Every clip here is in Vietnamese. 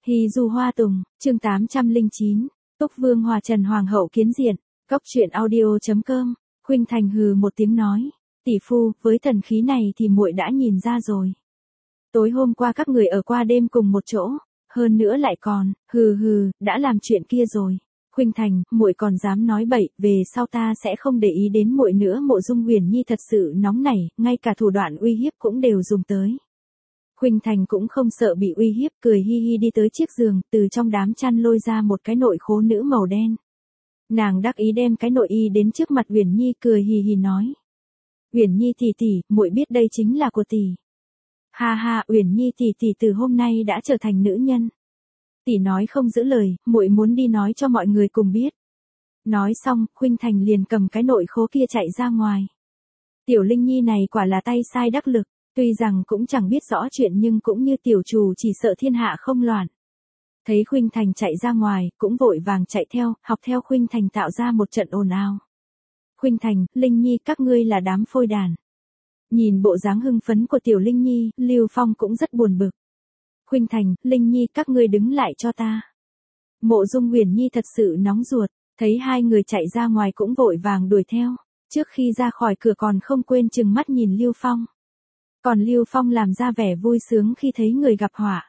Hy Du Hoa Tùng, chương 809, Túc Vương hòa Trần Hoàng hậu kiến diện, Cóc truyện audio.com, Khuynh Thành hừ một tiếng nói, tỷ phu, với thần khí này thì muội đã nhìn ra rồi. Tối hôm qua các người ở qua đêm cùng một chỗ, hơn nữa lại còn, đã làm chuyện kia rồi. Khuynh Thành, muội còn dám nói bậy, về sau ta sẽ không để ý đến muội nữa. Mộ Dung Uyển Nhi thật sự nóng nảy, ngay cả thủ đoạn uy hiếp cũng đều dùng tới. Khuynh Thành cũng không sợ bị uy hiếp, cười hi hi đi tới chiếc giường, từ trong đám chăn lôi ra một cái nội khố nữ màu đen. Nàng đắc ý đem cái nội y đến trước mặt Uyển Nhi, cười hì hì nói: "Uyển Nhi tỷ tỷ, muội biết đây chính là của tỷ." "Ha ha, Uyển Nhi tỷ tỷ từ hôm nay đã trở thành nữ nhân. Tỷ nói không giữ lời, muội muốn đi nói cho mọi người cùng biết." Nói xong, Khuynh Thành liền cầm cái nội khố kia chạy ra ngoài. Tiểu Linh Nhi này quả là tay sai đắc lực, tuy rằng cũng chẳng biết rõ chuyện nhưng cũng như tiểu chủ chỉ sợ thiên hạ không loạn. Thấy Khuynh Thành chạy ra ngoài, cũng vội vàng chạy theo, học theo Khuynh Thành tạo ra một trận ồn ào. "Khuynh Thành, Linh Nhi các ngươi là đám phôi đàn." Nhìn bộ dáng hưng phấn của tiểu Linh Nhi, Lưu Phong cũng rất buồn bực. "Khuynh Thành, Linh Nhi các ngươi đứng lại cho ta." Mộ Dung Uyển Nhi thật sự nóng ruột, thấy hai người chạy ra ngoài cũng vội vàng đuổi theo, trước khi ra khỏi cửa còn không quên chừng mắt nhìn Lưu Phong. Còn Lưu Phong làm ra vẻ vui sướng khi thấy người gặp họa.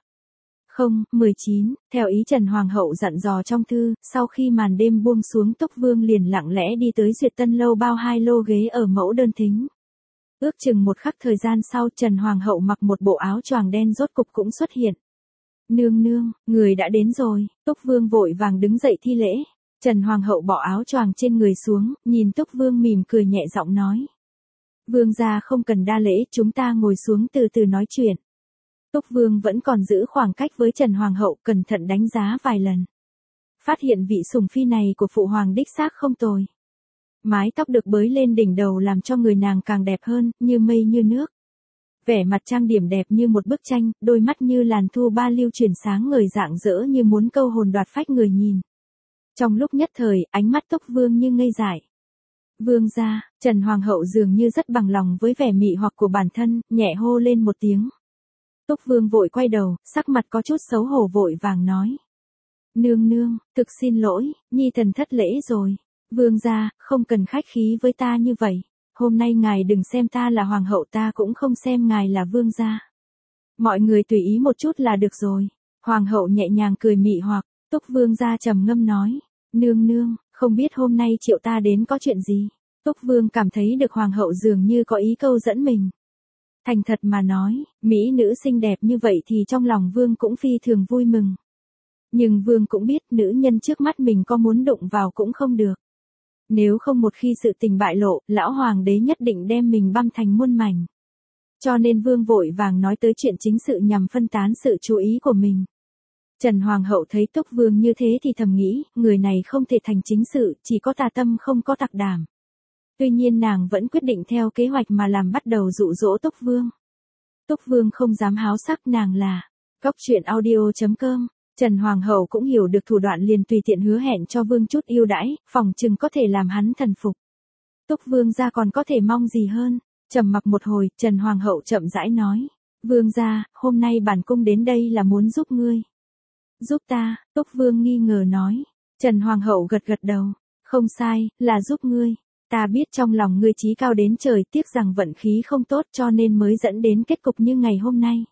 19, theo ý Trần Hoàng hậu dặn dò trong thư, sau khi màn đêm buông xuống Túc Vương liền lặng lẽ đi tới Duyệt Tân lâu bao 2 lô ghế ở mẫu đơn thính. Ước chừng một khắc thời gian sau, Trần Hoàng hậu mặc một bộ áo choàng đen rốt cục cũng xuất hiện. "Nương nương, người đã đến rồi." Túc Vương vội vàng đứng dậy thi lễ. Trần Hoàng hậu bỏ áo choàng trên người xuống, nhìn Túc Vương mỉm cười nhẹ giọng nói: "Vương gia không cần đa lễ, chúng ta ngồi xuống từ từ nói chuyện." Túc Vương vẫn còn giữ khoảng cách với Trần Hoàng hậu, cẩn thận đánh giá vài lần. Phát hiện vị sủng phi này của phụ hoàng đích xác không tồi. Mái tóc được bới lên đỉnh đầu làm cho người nàng càng đẹp hơn, như mây như nước. Vẻ mặt trang điểm đẹp như một bức tranh, đôi mắt như làn thu ba lưu chuyển sáng ngời rạng rỡ như muốn câu hồn đoạt phách người nhìn. Trong lúc nhất thời, ánh mắt Túc Vương như ngây dại. "Vương gia." Trần Hoàng hậu dường như rất bằng lòng với vẻ mị hoặc của bản thân, nhẹ hô lên một tiếng. Túc Vương vội quay đầu, sắc mặt có chút xấu hổ vội vàng nói: "Nương nương, thực xin lỗi, nhi thần thất lễ rồi. Vương gia, không cần khách khí với ta như vậy. Hôm nay ngài đừng xem ta là hoàng hậu, ta cũng không xem ngài là vương gia. Mọi người tùy ý một chút là được rồi." Hoàng hậu nhẹ nhàng cười mị hoặc. Túc Vương gia trầm ngâm nói: "Nương nương, không biết hôm nay triệu ta đến có chuyện gì?" Túc Vương cảm thấy được hoàng hậu dường như có ý câu dẫn mình. Thành thật mà nói, mỹ nữ xinh đẹp như vậy thì trong lòng Vương cũng phi thường vui mừng. Nhưng Vương cũng biết nữ nhân trước mắt mình có muốn đụng vào cũng không được. Nếu không một khi sự tình bại lộ, lão hoàng đế nhất định đem mình băm thành muôn mảnh. Cho nên Vương vội vàng nói tới chuyện chính sự nhằm phân tán sự chú ý của mình. Trần Hoàng hậu thấy Túc Vương như thế thì thầm nghĩ, người này không thể thành chính sự, chỉ có tà tâm không có tặc đảm. Tuy nhiên nàng vẫn quyết định theo kế hoạch mà làm, bắt đầu dụ dỗ Túc Vương. Túc Vương không dám háo sắc, nàng là Cóc truyện audio.com. Trần Hoàng hậu cũng hiểu được thủ đoạn liền tùy tiện hứa hẹn cho Vương chút ưu đãi, phòng chừng có thể làm hắn thần phục. Túc Vương gia còn có thể mong gì hơn. Trầm mặc một hồi, Trần Hoàng hậu chậm rãi nói: "Vương gia, hôm nay bản cung đến đây là muốn giúp ngươi." "Giúp ta?" Túc Vương nghi ngờ nói. Trần Hoàng hậu gật gật đầu. "Không sai, là giúp ngươi. Ta biết trong lòng ngươi chí cao đến trời, tiếc rằng vận khí không tốt cho nên mới dẫn đến kết cục như ngày hôm nay.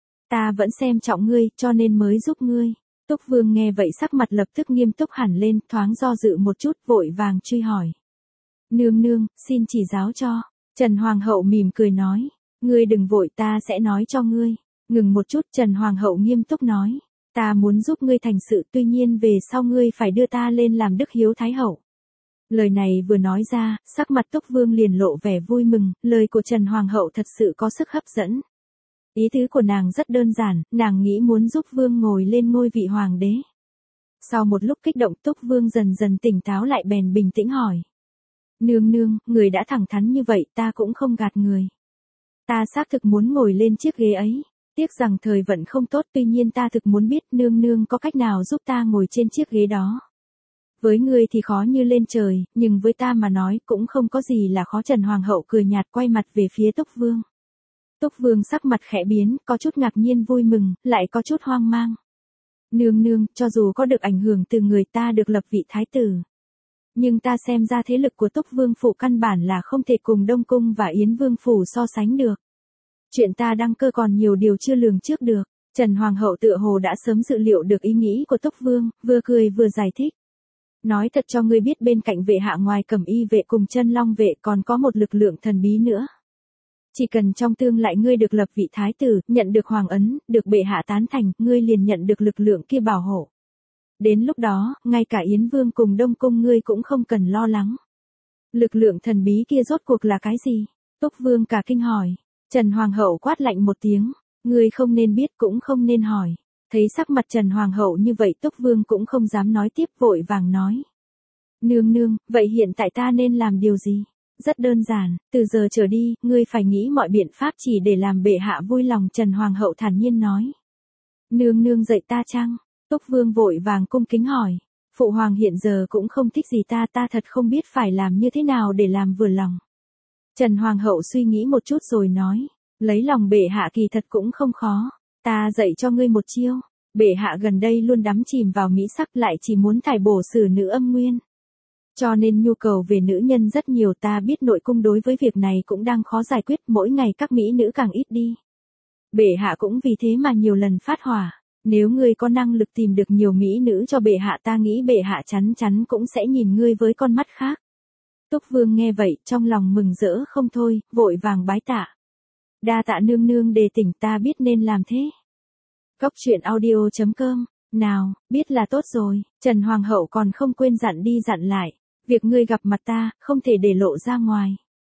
Ta vẫn xem trọng ngươi, cho nên mới giúp ngươi." Túc Vương nghe vậy sắc mặt lập tức nghiêm túc hẳn lên, thoáng do dự một chút, vội vàng truy hỏi: "Nương nương, xin chỉ giáo cho." Trần Hoàng hậu mỉm cười nói: "Ngươi đừng vội, ta sẽ nói cho ngươi." Ngừng một chút, Trần Hoàng hậu nghiêm túc nói: "Ta muốn giúp ngươi thành sự, tuy nhiên về sau ngươi phải đưa ta lên làm Đức Hiếu Thái hậu." Lời này vừa nói ra, sắc mặt Túc Vương liền lộ vẻ vui mừng, lời của Trần Hoàng hậu thật sự có sức hấp dẫn. Ý tứ của nàng rất đơn giản, nàng nghĩ muốn giúp Vương ngồi lên ngôi vị hoàng đế. Sau một lúc kích động, Túc Vương dần dần tỉnh táo lại, bèn bình tĩnh hỏi: "Nương nương, người đã thẳng thắn như vậy, ta cũng không gạt người. Ta xác thực muốn ngồi lên chiếc ghế ấy. Tiếc rằng thời vận không tốt, tuy nhiên ta thực muốn biết nương nương có cách nào giúp ta ngồi trên chiếc ghế đó. Với ngươi thì khó như lên trời, nhưng với ta mà nói cũng không có gì là khó." Trần Hoàng hậu cười nhạt, quay mặt về phía Túc Vương. Túc Vương sắc mặt khẽ biến, có chút ngạc nhiên vui mừng, lại có chút hoang mang. Nương nương, cho dù có được ảnh hưởng từ người ta được lập vị thái tử. Nhưng ta xem ra thế lực của Túc Vương Phủ căn bản là không thể cùng Đông Cung và Yến Vương Phủ so sánh được. Chuyện ta đăng cơ còn nhiều điều chưa lường trước được. Trần Hoàng hậu tựa hồ đã sớm dự liệu được ý nghĩ của Túc Vương, vừa cười vừa giải thích. Nói thật cho ngươi biết bên cạnh vệ hạ ngoài Cẩm Y vệ cùng Chân Long vệ còn có một lực lượng thần bí nữa. Chỉ cần trong tương lai ngươi được lập vị thái tử, nhận được hoàng ấn, được bệ hạ tán thành, ngươi liền nhận được lực lượng kia bảo hộ. Đến lúc đó, ngay cả Yến Vương cùng Đông Cung ngươi cũng không cần lo lắng. Lực lượng thần bí kia rốt cuộc là cái gì? Túc Vương cả kinh hỏi. Trần Hoàng hậu quát lạnh một tiếng. Ngươi không nên biết cũng không nên hỏi. Thấy sắc mặt Trần Hoàng hậu như vậy Túc Vương cũng không dám nói tiếp vội vàng nói. Nương nương, vậy hiện tại ta nên làm điều gì? Rất đơn giản, từ giờ trở đi, ngươi phải nghĩ mọi biện pháp chỉ để làm bệ hạ vui lòng Trần Hoàng hậu thản nhiên nói. Nương nương dạy ta chăng? Túc Vương vội vàng cung kính hỏi. Phụ hoàng hiện giờ cũng không thích gì ta thật không biết phải làm như thế nào để làm vừa lòng. Trần Hoàng hậu suy nghĩ một chút rồi nói. Lấy lòng bệ hạ kỳ thật cũng không khó. Ta dạy cho ngươi một chiêu. Bệ hạ gần đây luôn đắm chìm vào mỹ sắc lại chỉ muốn thải bổ xử nữ âm nguyên. Cho nên nhu cầu về nữ nhân rất nhiều ta biết nội cung đối với việc này cũng đang khó giải quyết mỗi ngày các mỹ nữ càng ít đi. Bệ hạ cũng vì thế mà nhiều lần phát hỏa. Nếu ngươi có năng lực tìm được nhiều mỹ nữ cho bệ hạ ta nghĩ bệ hạ chắn chắn cũng sẽ nhìn ngươi với con mắt khác. Túc Vương nghe vậy trong lòng mừng rỡ không thôi, vội vàng bái tạ. Đa tạ nương nương đề tỉnh ta biết nên làm thế. Cốc truyện audio.com. Nào, biết là tốt rồi, Trần Hoàng hậu còn không quên dặn đi dặn lại. Việc ngươi gặp mặt ta, không thể để lộ ra ngoài.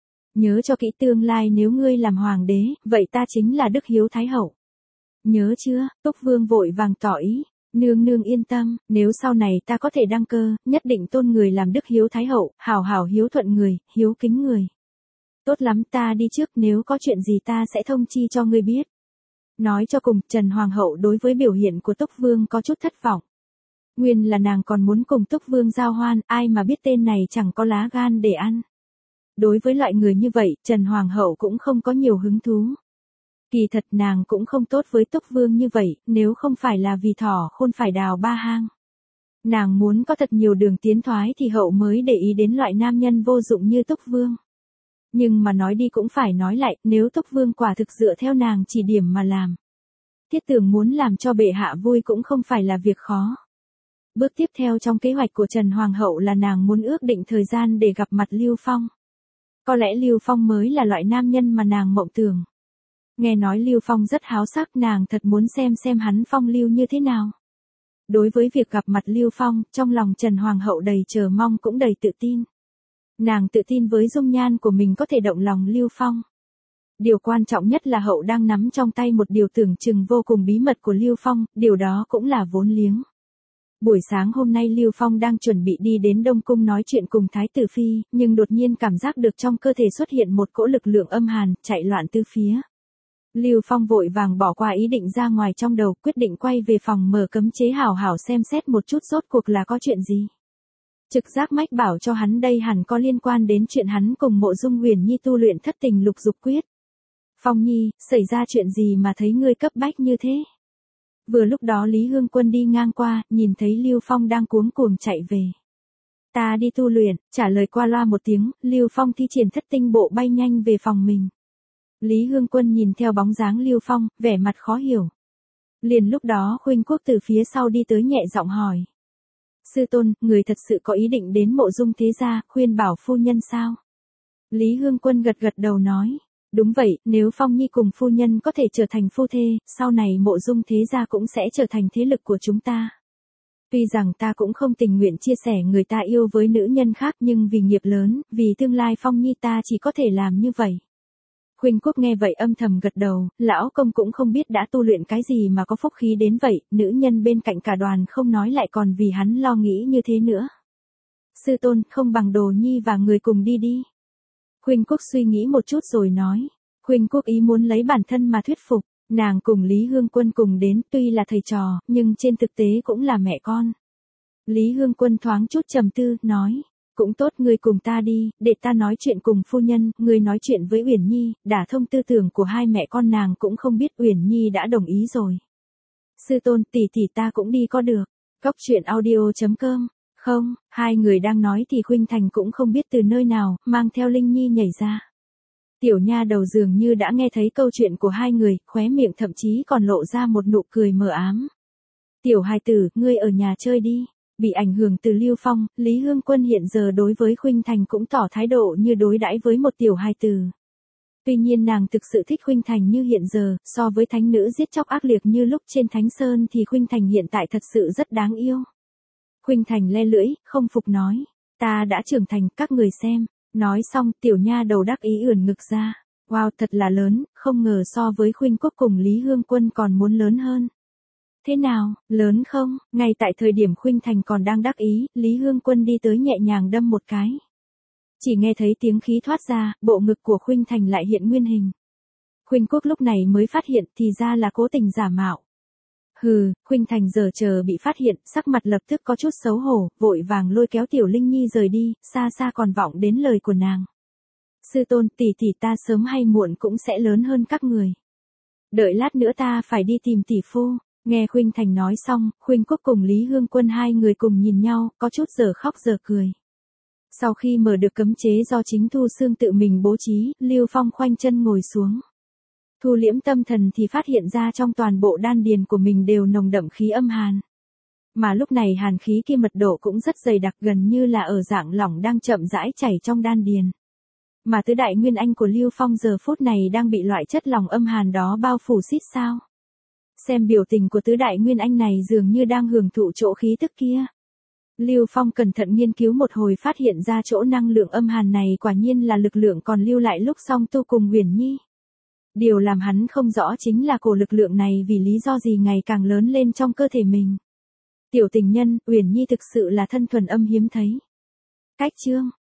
Nhớ cho kỹ tương lai nếu ngươi làm hoàng đế, vậy ta chính là Đức Hiếu Thái hậu. Nhớ chưa? Túc Vương vội vàng tỏ ý. Nương nương yên tâm, nếu sau này ta có thể đăng cơ, nhất định tôn người làm Đức Hiếu Thái hậu, hảo hảo hiếu thuận người, hiếu kính người. Tốt lắm ta đi trước nếu có chuyện gì ta sẽ thông chi cho ngươi biết. Nói cho cùng, Trần Hoàng hậu đối với biểu hiện của Túc Vương có chút thất vọng. Nguyên là nàng còn muốn cùng Túc Vương giao hoan, ai mà biết tên này chẳng có lá gan để ăn. Đối với loại người như vậy, Trần Hoàng hậu cũng không có nhiều hứng thú. Kỳ thật nàng cũng không tốt với Túc Vương như vậy, nếu không phải là vì thỏ khôn phải đào ba hang. Nàng muốn có thật nhiều đường tiến thoái thì hậu mới để ý đến loại nam nhân vô dụng như Túc Vương. Nhưng mà nói đi cũng phải nói lại, nếu Túc Vương quả thực dựa theo nàng chỉ điểm mà làm. Thiết Tường muốn làm cho bệ hạ vui cũng không phải là việc khó. Bước tiếp theo trong kế hoạch của Trần Hoàng hậu là nàng muốn ước định thời gian để gặp mặt Lưu Phong. Có lẽ Lưu Phong mới là loại nam nhân mà nàng mộng tưởng. Nghe nói Lưu Phong rất háo sắc nàng thật muốn xem hắn phong lưu như thế nào. Đối với việc gặp mặt Lưu Phong, trong lòng Trần Hoàng hậu đầy chờ mong cũng đầy tự tin. Nàng tự tin với dung nhan của mình có thể động lòng Lưu Phong. Điều quan trọng nhất là hậu đang nắm trong tay một điều tưởng chừng vô cùng bí mật của Lưu Phong, điều đó cũng là vốn liếng. Buổi sáng hôm nay Lưu Phong đang chuẩn bị đi đến Đông Cung nói chuyện cùng Thái tử Phi, nhưng đột nhiên cảm giác được trong cơ thể xuất hiện một cỗ lực lượng âm hàn, chạy loạn tứ phía. Lưu Phong vội vàng bỏ qua ý định ra ngoài trong đầu, quyết định quay về phòng mở cấm chế hảo hảo xem xét một chút rốt cuộc là có chuyện gì. Trực giác mách bảo cho hắn đây hẳn có liên quan đến chuyện hắn cùng Mộ Dung Huyền Nhi tu luyện thất tình lục dục quyết. Phong Nhi, xảy ra chuyện gì mà thấy ngươi cấp bách như thế? Vừa lúc đó Lý Hương Quân đi ngang qua, nhìn thấy Lưu Phong đang cuống cuồng chạy về. Ta đi tu luyện, trả lời qua loa một tiếng, Lưu Phong thi triển thất tinh bộ bay nhanh về phòng mình. Lý Hương Quân nhìn theo bóng dáng Lưu Phong, vẻ mặt khó hiểu. Liền lúc đó Khuynh Quốc từ phía sau đi tới nhẹ giọng hỏi. Sư tôn, người thật sự có ý định đến Mộ Dung thế gia, khuyên bảo phu nhân sao? Lý Hương Quân gật gật đầu nói. Đúng vậy, nếu Phong Nhi cùng phu nhân có thể trở thành phu thê, sau này Mộ Dung thế gia cũng sẽ trở thành thế lực của chúng ta. Tuy rằng ta cũng không tình nguyện chia sẻ người ta yêu với nữ nhân khác nhưng vì nghiệp lớn, vì tương lai Phong Nhi ta chỉ có thể làm như vậy. Khuynh Quốc nghe vậy âm thầm gật đầu, lão công cũng không biết đã tu luyện cái gì mà có phúc khí đến vậy, nữ nhân bên cạnh cả đoàn không nói lại còn vì hắn lo nghĩ như thế nữa. Sư tôn, không bằng Đồ Nhi và người cùng đi đi. Khuynh Quốc suy nghĩ một chút rồi nói. Khuynh Quốc ý muốn lấy bản thân mà thuyết phục, nàng cùng Lý Hương Quân cùng đến tuy là thầy trò, nhưng trên thực tế cũng là mẹ con. Lý Hương Quân thoáng chút trầm tư, nói. Cũng tốt ngươi cùng ta đi, để ta nói chuyện cùng phu nhân, ngươi nói chuyện với Uyển Nhi, đả thông tư tưởng của hai mẹ con nàng cũng không biết Uyển Nhi đã đồng ý rồi. Sư tôn tỷ tỷ ta cũng đi có được. Cốc truyện audio.com. Không, hai người đang nói thì Khuynh Thành cũng không biết từ nơi nào, mang theo Linh Nhi nhảy ra. Tiểu nha đầu dường như đã nghe thấy câu chuyện của hai người, khóe miệng thậm chí còn lộ ra một nụ cười mờ ám. Tiểu hài tử, ngươi ở nhà chơi đi. Bị ảnh hưởng từ Lưu Phong, Lý Hương Quân hiện giờ đối với Khuynh Thành cũng tỏ thái độ như đối đãi với một tiểu hài tử. Tuy nhiên nàng thực sự thích Khuynh Thành như hiện giờ, so với thánh nữ giết chóc ác liệt như lúc trên Thánh Sơn thì Khuynh Thành hiện tại thật sự rất đáng yêu. Khuynh Thành le lưỡi, không phục nói, ta đã trưởng thành, các người xem. Nói xong, tiểu nha đầu đắc ý ưỡn ngực ra. Wow, thật là lớn, không ngờ so với Khuynh Quốc cùng Lý Hương Quân còn muốn lớn hơn. Thế nào, lớn không? Ngay tại thời điểm Khuynh Thành còn đang đắc ý, Lý Hương Quân đi tới nhẹ nhàng đâm một cái. Chỉ nghe thấy tiếng khí thoát ra, bộ ngực của Khuynh Thành lại hiện nguyên hình. Khuynh Quốc lúc này mới phát hiện thì ra là cố tình giả mạo. Hừ, Khuynh Thành giờ chờ bị phát hiện, sắc mặt lập tức có chút xấu hổ, vội vàng lôi kéo Tiểu Linh Nhi rời đi, xa xa còn vọng đến lời của nàng. Sư tôn, tỷ tỷ ta sớm hay muộn cũng sẽ lớn hơn các người. Đợi lát nữa ta phải đi tìm tỷ phu. Nghe Khuynh Thành nói xong, Khuynh Quốc cùng Lý Hương Quân hai người cùng nhìn nhau, có chút giờ khóc giờ cười. Sau khi mở được cấm chế do chính Thu Xương tự mình bố trí, Lưu Phong khoanh chân ngồi xuống. Thu liễm tâm thần thì phát hiện ra trong toàn bộ đan điền của mình đều nồng đậm khí âm hàn. Mà lúc này hàn khí kia mật độ cũng rất dày đặc, gần như là ở dạng lỏng đang chậm rãi chảy trong đan điền. Mà tứ đại nguyên anh của Lưu Phong giờ phút này đang bị loại chất lỏng âm hàn đó bao phủ xít sao. Xem biểu tình của tứ đại nguyên anh này dường như đang hưởng thụ chỗ khí tức kia. Lưu Phong cẩn thận nghiên cứu một hồi, phát hiện ra chỗ năng lượng âm hàn này quả nhiên là lực lượng còn lưu lại lúc Song Tu cùng Uyển Nhi. Điều làm hắn không rõ chính là cổ lực lượng này vì lý do gì ngày càng lớn lên trong cơ thể mình. Tiểu tình nhân, Uyển Nhi thực sự là thân thuần âm hiếm thấy. Cách chương